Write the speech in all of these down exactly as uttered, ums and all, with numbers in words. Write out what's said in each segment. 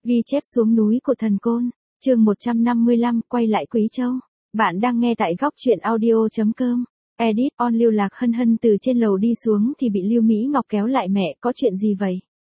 Ghi chép xuống núi của thần côn, chương một trăm năm mươi lăm, quay lại Quý Châu. Bạn đang nghe tại góc truyện audio chấm com. Edit on. Lưu Lạc Hân Hân từ trên lầu đi xuống thì bị Lưu Mỹ Ngọc kéo lại. Mẹ, có chuyện gì vậy?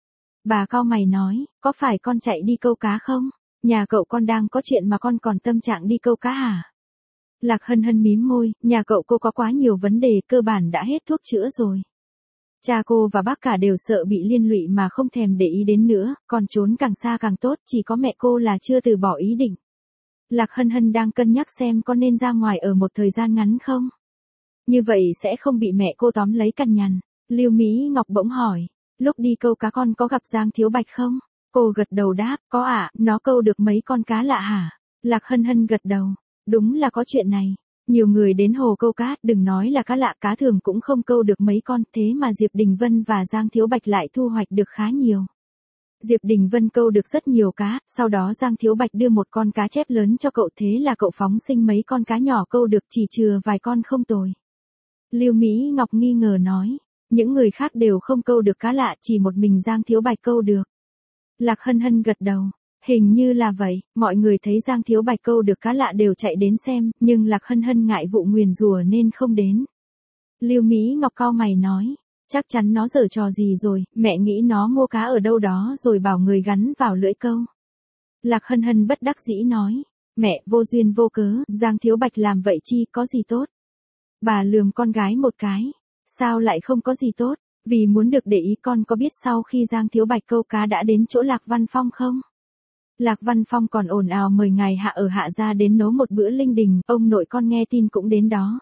Bà cau mày nói, có phải con chạy đi câu cá không? Nhà cậu con đang có chuyện mà con còn tâm trạng đi câu cá hả? Lạc Hân Hân mím môi, nhà cậu cô có quá nhiều vấn đề, cơ bản đã hết thuốc chữa rồi. Cha cô và bác cả đều sợ bị liên lụy mà không thèm để ý đến nữa, còn trốn càng xa càng tốt, chỉ có mẹ cô là chưa từ bỏ ý định. Lạc Hân Hân đang cân nhắc xem có nên ra ngoài ở một thời gian ngắn không. Như vậy sẽ không bị mẹ cô tóm lấy cằn nhằn. Lưu Mỹ Ngọc bỗng hỏi, lúc đi câu cá con có gặp Giang Thiếu Bạch không? Cô gật đầu đáp, có ạ, nó câu được mấy con cá lạ hả? Lạc Hân Hân gật đầu, đúng là có chuyện này. Nhiều người đến hồ câu cá, đừng nói là cá lạ, cá thường cũng không câu được mấy con, thế mà Diệp Đình Vân và Giang Thiếu Bạch lại thu hoạch được khá nhiều. Diệp Đình Vân câu được rất nhiều cá, sau đó Giang Thiếu Bạch đưa một con cá chép lớn cho cậu, thế là cậu phóng sinh mấy con cá nhỏ câu được, chỉ chừa vài con không tồi. Lưu Mỹ Ngọc nghi ngờ nói, những người khác đều không câu được cá lạ, chỉ một mình Giang Thiếu Bạch câu được. Lạc Hân Hân gật đầu. Hình như là vậy, mọi người thấy Giang Thiếu Bạch câu được cá lạ đều chạy đến xem, nhưng Lạc Hân Hân ngại vụ nguyền rủa nên không đến. Lưu Mỹ Ngọc cau mày nói, chắc chắn nó giở trò gì rồi, mẹ nghĩ nó mua cá ở đâu đó rồi bảo người gắn vào lưỡi câu. Lạc Hân Hân bất đắc dĩ nói, mẹ, vô duyên vô cớ, Giang Thiếu Bạch làm vậy chi có gì tốt. Bà lườm con gái một cái, sao lại không có gì tốt, vì muốn được để ý. Con có biết sau khi Giang Thiếu Bạch câu cá đã đến chỗ Lạc Văn Phong không? Lạc Văn Phong còn ồn ào mời ngài Hạ ở Hạ gia đến nấu một bữa linh đình, ông nội con nghe tin cũng đến đó.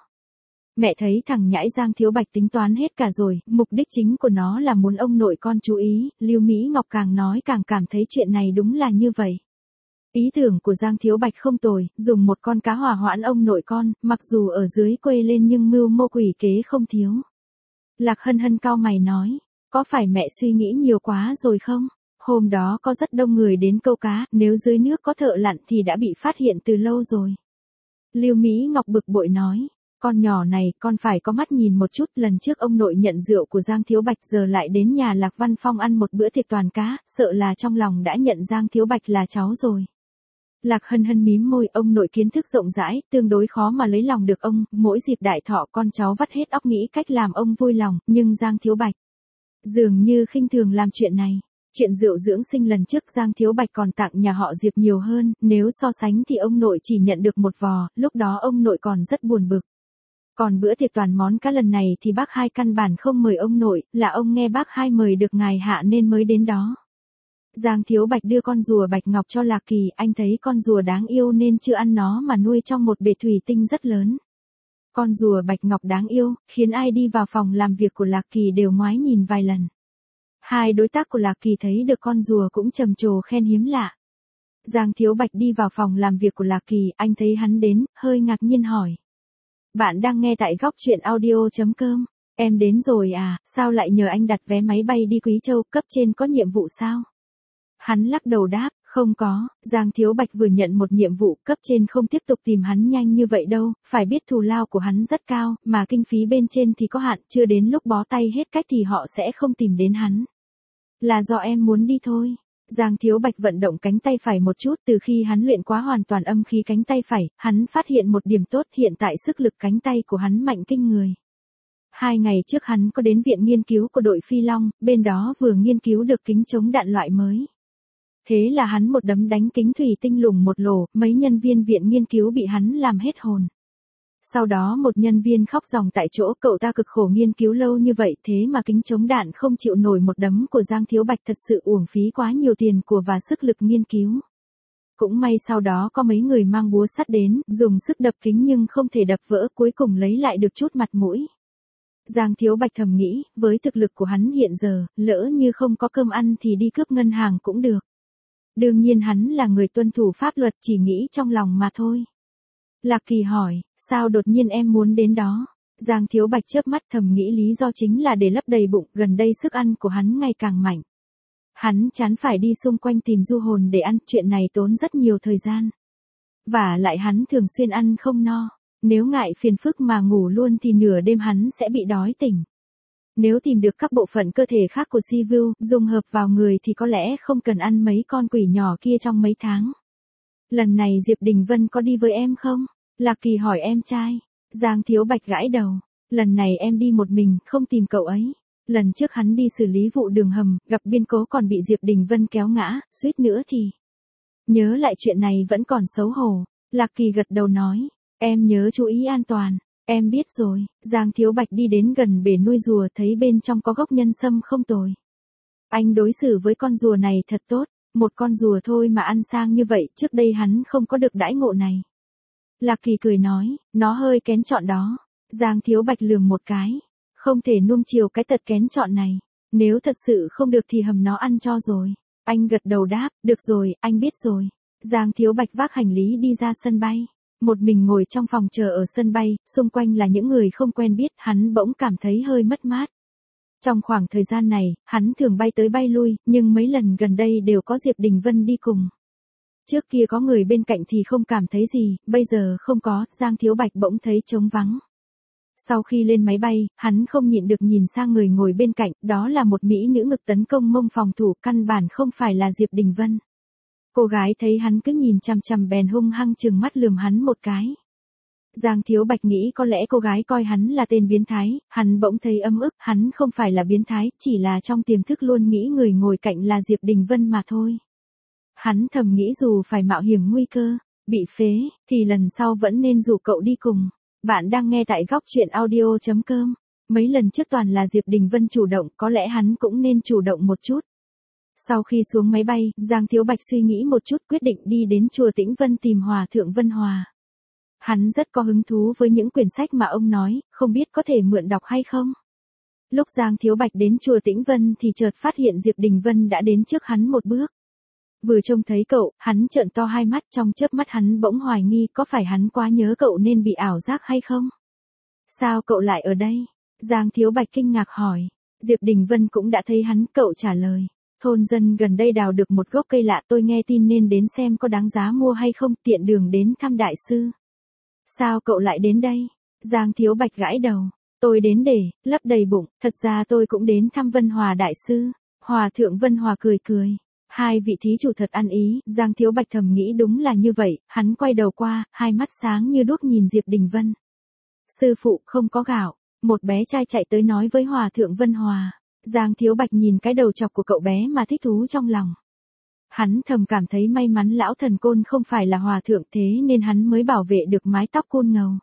Mẹ thấy thằng nhãi Giang Thiếu Bạch tính toán hết cả rồi, mục đích chính của nó là muốn ông nội con chú ý. Lưu Mỹ Ngọc càng nói càng cảm thấy chuyện này đúng là như vậy. Ý tưởng của Giang Thiếu Bạch không tồi, dùng một con cá hòa hoãn ông nội con, mặc dù ở dưới quê lên nhưng mưu mô quỷ kế không thiếu. Lạc Hân Hân cau mày nói, có phải mẹ suy nghĩ nhiều quá rồi không? Hôm đó có rất đông người đến câu cá, nếu dưới nước có thợ lặn thì đã bị phát hiện từ lâu rồi. Lưu Mỹ Ngọc bực bội nói, con nhỏ này, con phải có mắt nhìn một chút, lần trước ông nội nhận rượu của Giang Thiếu Bạch giờ lại đến nhà Lạc Văn Phong ăn một bữa tiệc toàn cá, sợ là trong lòng đã nhận Giang Thiếu Bạch là cháu rồi. Lạc Hân Hân mím môi, ông nội kiến thức rộng rãi, tương đối khó mà lấy lòng được ông, mỗi dịp đại thọ con cháu vắt hết óc nghĩ cách làm ông vui lòng, nhưng Giang Thiếu Bạch dường như khinh thường làm chuyện này. Chuyện rượu dưỡng sinh lần trước Giang Thiếu Bạch còn tặng nhà họ Diệp nhiều hơn, nếu so sánh thì ông nội chỉ nhận được một vò, lúc đó ông nội còn rất buồn bực. Còn bữa tiệc toàn món cá lần này thì bác hai căn bản không mời ông nội, là ông nghe bác hai mời được ngài Hạ nên mới đến đó. Giang Thiếu Bạch đưa con rùa bạch ngọc cho Lạc Kỳ, anh thấy con rùa đáng yêu nên chưa ăn nó mà nuôi trong một bể thủy tinh rất lớn. Con rùa bạch ngọc đáng yêu, khiến ai đi vào phòng làm việc của Lạc Kỳ đều ngoái nhìn vài lần. Hai đối tác của Lạc Kỳ thấy được con rùa cũng trầm trồ khen hiếm lạ. Giang Thiếu Bạch đi vào phòng làm việc của Lạc Kỳ, anh thấy hắn đến, hơi ngạc nhiên hỏi. Bạn đang nghe tại góc truyện audio chấm com. Em đến rồi à, sao lại nhờ anh đặt vé máy bay đi Quý Châu, cấp trên có nhiệm vụ sao? Hắn lắc đầu đáp, không có, Giang Thiếu Bạch vừa nhận một nhiệm vụ, cấp trên không tiếp tục tìm hắn nhanh như vậy đâu, phải biết thù lao của hắn rất cao, mà kinh phí bên trên thì có hạn, chưa đến lúc bó tay hết cách thì họ sẽ không tìm đến hắn. Là do em muốn đi thôi. Giang Thiếu Bạch vận động cánh tay phải một chút, từ khi hắn luyện quá hoàn toàn âm khí cánh tay phải, hắn phát hiện một điểm tốt, hiện tại sức lực cánh tay của hắn mạnh kinh người. Hai ngày trước hắn có đến viện nghiên cứu của đội Phi Long, bên đó vừa nghiên cứu được kính chống đạn loại mới. Thế là hắn một đấm đánh kính thủy tinh lủng một lỗ, mấy nhân viên viện nghiên cứu bị hắn làm hết hồn. Sau đó một nhân viên khóc ròng tại chỗ, cậu ta cực khổ nghiên cứu lâu như vậy thế mà kính chống đạn không chịu nổi một đấm của Giang Thiếu Bạch, thật sự uổng phí quá nhiều tiền của và sức lực nghiên cứu. Cũng may sau đó có mấy người mang búa sắt đến, dùng sức đập kính nhưng không thể đập vỡ, cuối cùng lấy lại được chút mặt mũi. Giang Thiếu Bạch thầm nghĩ, với thực lực của hắn hiện giờ, lỡ như không có cơm ăn thì đi cướp ngân hàng cũng được. Đương nhiên hắn là người tuân thủ pháp luật, chỉ nghĩ trong lòng mà thôi. Lạc Kỳ hỏi, sao đột nhiên em muốn đến đó? Giang Thiếu Bạch chớp mắt, thầm nghĩ lý do chính là để lấp đầy bụng, gần đây sức ăn của hắn ngày càng mạnh. Hắn chán phải đi xung quanh tìm du hồn để ăn, chuyện này tốn rất nhiều thời gian. Và lại hắn thường xuyên ăn không no, nếu ngại phiền phức mà ngủ luôn thì nửa đêm hắn sẽ bị đói tỉnh. Nếu tìm được các bộ phận cơ thể khác của Sivu, dùng hợp vào người thì có lẽ không cần ăn mấy con quỷ nhỏ kia trong mấy tháng. Lần này Diệp Đình Vân có đi với em không? Lạc Kỳ hỏi em trai. Giang Thiếu Bạch gãi đầu. Lần này em đi một mình, không tìm cậu ấy. Lần trước hắn đi xử lý vụ đường hầm, gặp biến cố còn bị Diệp Đình Vân kéo ngã, suýt nữa thì. Nhớ lại chuyện này vẫn còn xấu hổ. Lạc Kỳ gật đầu nói. Em nhớ chú ý an toàn. Em biết rồi. Giang Thiếu Bạch đi đến gần bể nuôi rùa thấy bên trong có gốc nhân sâm không tồi. Anh đối xử với con rùa này thật tốt. Một con rùa thôi mà ăn sang như vậy, trước đây hắn không có được đãi ngộ này. Lạc Kỳ cười nói, nó hơi kén chọn đó. Giang Thiếu Bạch lườm một cái. Không thể nuông chiều cái tật kén chọn này. Nếu thật sự không được thì hầm nó ăn cho rồi. Anh gật đầu đáp, được rồi, anh biết rồi. Giang Thiếu Bạch vác hành lý đi ra sân bay. Một mình ngồi trong phòng chờ ở sân bay, xung quanh là những người không quen biết, hắn bỗng cảm thấy hơi mất mát. Trong khoảng thời gian này, hắn thường bay tới bay lui, nhưng mấy lần gần đây đều có Diệp Đình Vân đi cùng. Trước kia có người bên cạnh thì không cảm thấy gì, bây giờ không có, Giang Thiếu Bạch bỗng thấy trống vắng. Sau khi lên máy bay, hắn không nhịn được nhìn sang người ngồi bên cạnh, đó là một mỹ nữ ngực tấn công mông phòng thủ, căn bản không phải là Diệp Đình Vân. Cô gái thấy hắn cứ nhìn chằm chằm bèn hung hăng trừng mắt lườm hắn một cái. Giang Thiếu Bạch nghĩ có lẽ cô gái coi hắn là tên biến thái, hắn bỗng thấy ấm ức, hắn không phải là biến thái, chỉ là trong tiềm thức luôn nghĩ người ngồi cạnh là Diệp Đình Vân mà thôi. Hắn thầm nghĩ dù phải mạo hiểm nguy cơ, bị phế, thì lần sau vẫn nên rủ cậu đi cùng. Bạn đang nghe tại góc truyện audio chấm com. Mấy lần trước toàn là Diệp Đình Vân chủ động, có lẽ hắn cũng nên chủ động một chút. Sau khi xuống máy bay, Giang Thiếu Bạch suy nghĩ một chút quyết định đi đến chùa Tĩnh Vân tìm Hòa Thượng Vân Hòa. Hắn rất có hứng thú với những quyển sách mà ông nói, không biết có thể mượn đọc hay không. Lúc Giang Thiếu Bạch đến chùa Tĩnh Vân thì chợt phát hiện Diệp Đình Vân đã đến trước hắn một bước. Vừa trông thấy cậu, hắn trợn to hai mắt, trong chớp mắt hắn bỗng hoài nghi có phải hắn quá nhớ cậu nên bị ảo giác hay không? Sao cậu lại ở đây? Giang Thiếu Bạch kinh ngạc hỏi. Diệp Đình Vân cũng đã thấy hắn, cậu trả lời. Thôn dân gần đây đào được một gốc cây lạ, tôi nghe tin nên đến xem có đáng giá mua hay không, tiện đường đến thăm đại sư. Sao cậu lại đến đây? Giang Thiếu Bạch gãi đầu. Tôi đến để lấp đầy bụng, thật ra tôi cũng đến thăm Vân Hòa đại sư. Hòa Thượng Vân Hòa cười cười. Hai vị thí chủ thật ăn ý, Giang Thiếu Bạch thầm nghĩ đúng là như vậy, hắn quay đầu qua, hai mắt sáng như đuốc nhìn Diệp Đình Vân. Sư phụ không có gạo, một bé trai chạy tới nói với Hòa Thượng Vân Hòa. Giang Thiếu Bạch nhìn cái đầu chọc của cậu bé mà thích thú trong lòng. Hắn thầm cảm thấy may mắn lão thần côn không phải là Hòa Thượng, thế nên hắn mới bảo vệ được mái tóc côn ngầu.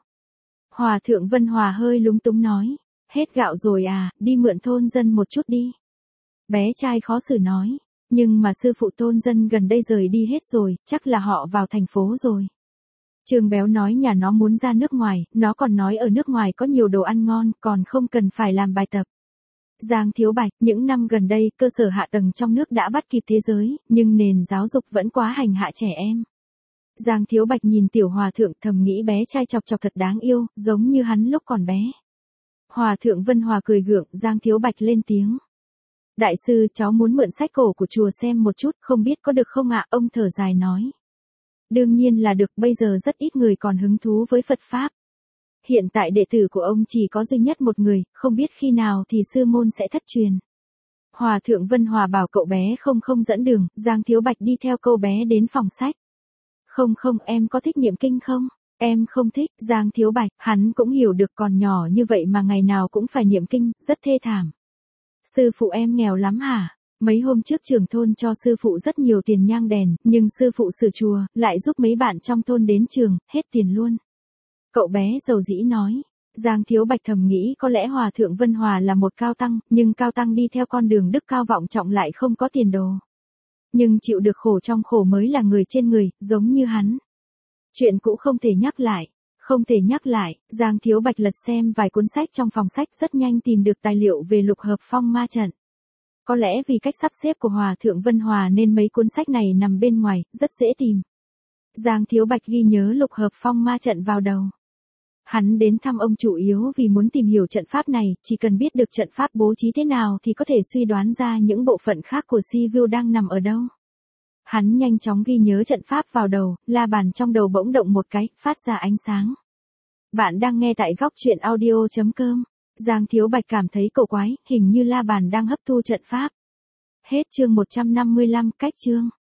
Hòa Thượng Vân Hòa hơi lúng túng nói, hết gạo rồi à, đi mượn thôn dân một chút đi. Bé trai khó xử nói. Nhưng mà sư phụ thôn dân gần đây rời đi hết rồi, chắc là họ vào thành phố rồi. Trương Béo nói nhà nó muốn ra nước ngoài, nó còn nói ở nước ngoài có nhiều đồ ăn ngon, còn không cần phải làm bài tập. Giang Thiếu Bạch, những năm gần đây, cơ sở hạ tầng trong nước đã bắt kịp thế giới, nhưng nền giáo dục vẫn quá hành hạ trẻ em. Giang Thiếu Bạch nhìn tiểu hòa thượng thầm nghĩ bé trai chọc chọc thật đáng yêu, giống như hắn lúc còn bé. Hòa Thượng Vân Hòa cười gượng, Giang Thiếu Bạch lên tiếng. Đại sư, cháu muốn mượn sách cổ của chùa xem một chút, không biết có được không ạ? Ông thở dài nói. Đương nhiên là được, bây giờ rất ít người còn hứng thú với Phật Pháp. Hiện tại đệ tử của ông chỉ có duy nhất một người, không biết khi nào thì sư môn sẽ thất truyền. Hòa Thượng Vân Hòa bảo cậu bé không không dẫn đường, Giang Thiếu Bạch đi theo cô bé đến phòng sách. Không không, em có thích niệm kinh không? Em không thích, Giang Thiếu Bạch, hắn cũng hiểu được còn nhỏ như vậy mà ngày nào cũng phải niệm kinh, rất thê thảm. Sư phụ em nghèo lắm hả? Mấy hôm trước trưởng thôn cho sư phụ rất nhiều tiền nhang đèn, nhưng sư phụ sửa chùa, lại giúp mấy bạn trong thôn đến trường, hết tiền luôn. Cậu bé dầu dĩ nói. Giang Thiếu Bạch thầm nghĩ có lẽ Hòa Thượng Vân Hòa là một cao tăng, nhưng cao tăng đi theo con đường đức cao vọng trọng lại không có tiền đồ. Nhưng chịu được khổ trong khổ mới là người trên người, giống như hắn. Chuyện cũ không thể nhắc lại. Không thể nhắc lại, Giang Thiếu Bạch lật xem vài cuốn sách trong phòng sách rất nhanh tìm được tài liệu về lục hợp phong ma trận. Có lẽ vì cách sắp xếp của Hòa Thượng Vân Hòa nên mấy cuốn sách này nằm bên ngoài, rất dễ tìm. Giang Thiếu Bạch ghi nhớ lục hợp phong ma trận vào đầu. Hắn đến thăm ông chủ yếu vì muốn tìm hiểu trận pháp này, chỉ cần biết được trận pháp bố trí thế nào thì có thể suy đoán ra những bộ phận khác của Sivu đang nằm ở đâu. Hắn nhanh chóng ghi nhớ trận pháp vào đầu, la bàn trong đầu bỗng động một cái, phát ra ánh sáng. Bạn đang nghe tại góc truyện audio chấm com. Giang Thiếu Bạch cảm thấy cổ quái, hình như la bàn đang hấp thu trận pháp. Hết chương một trăm năm mươi lăm, cách chương.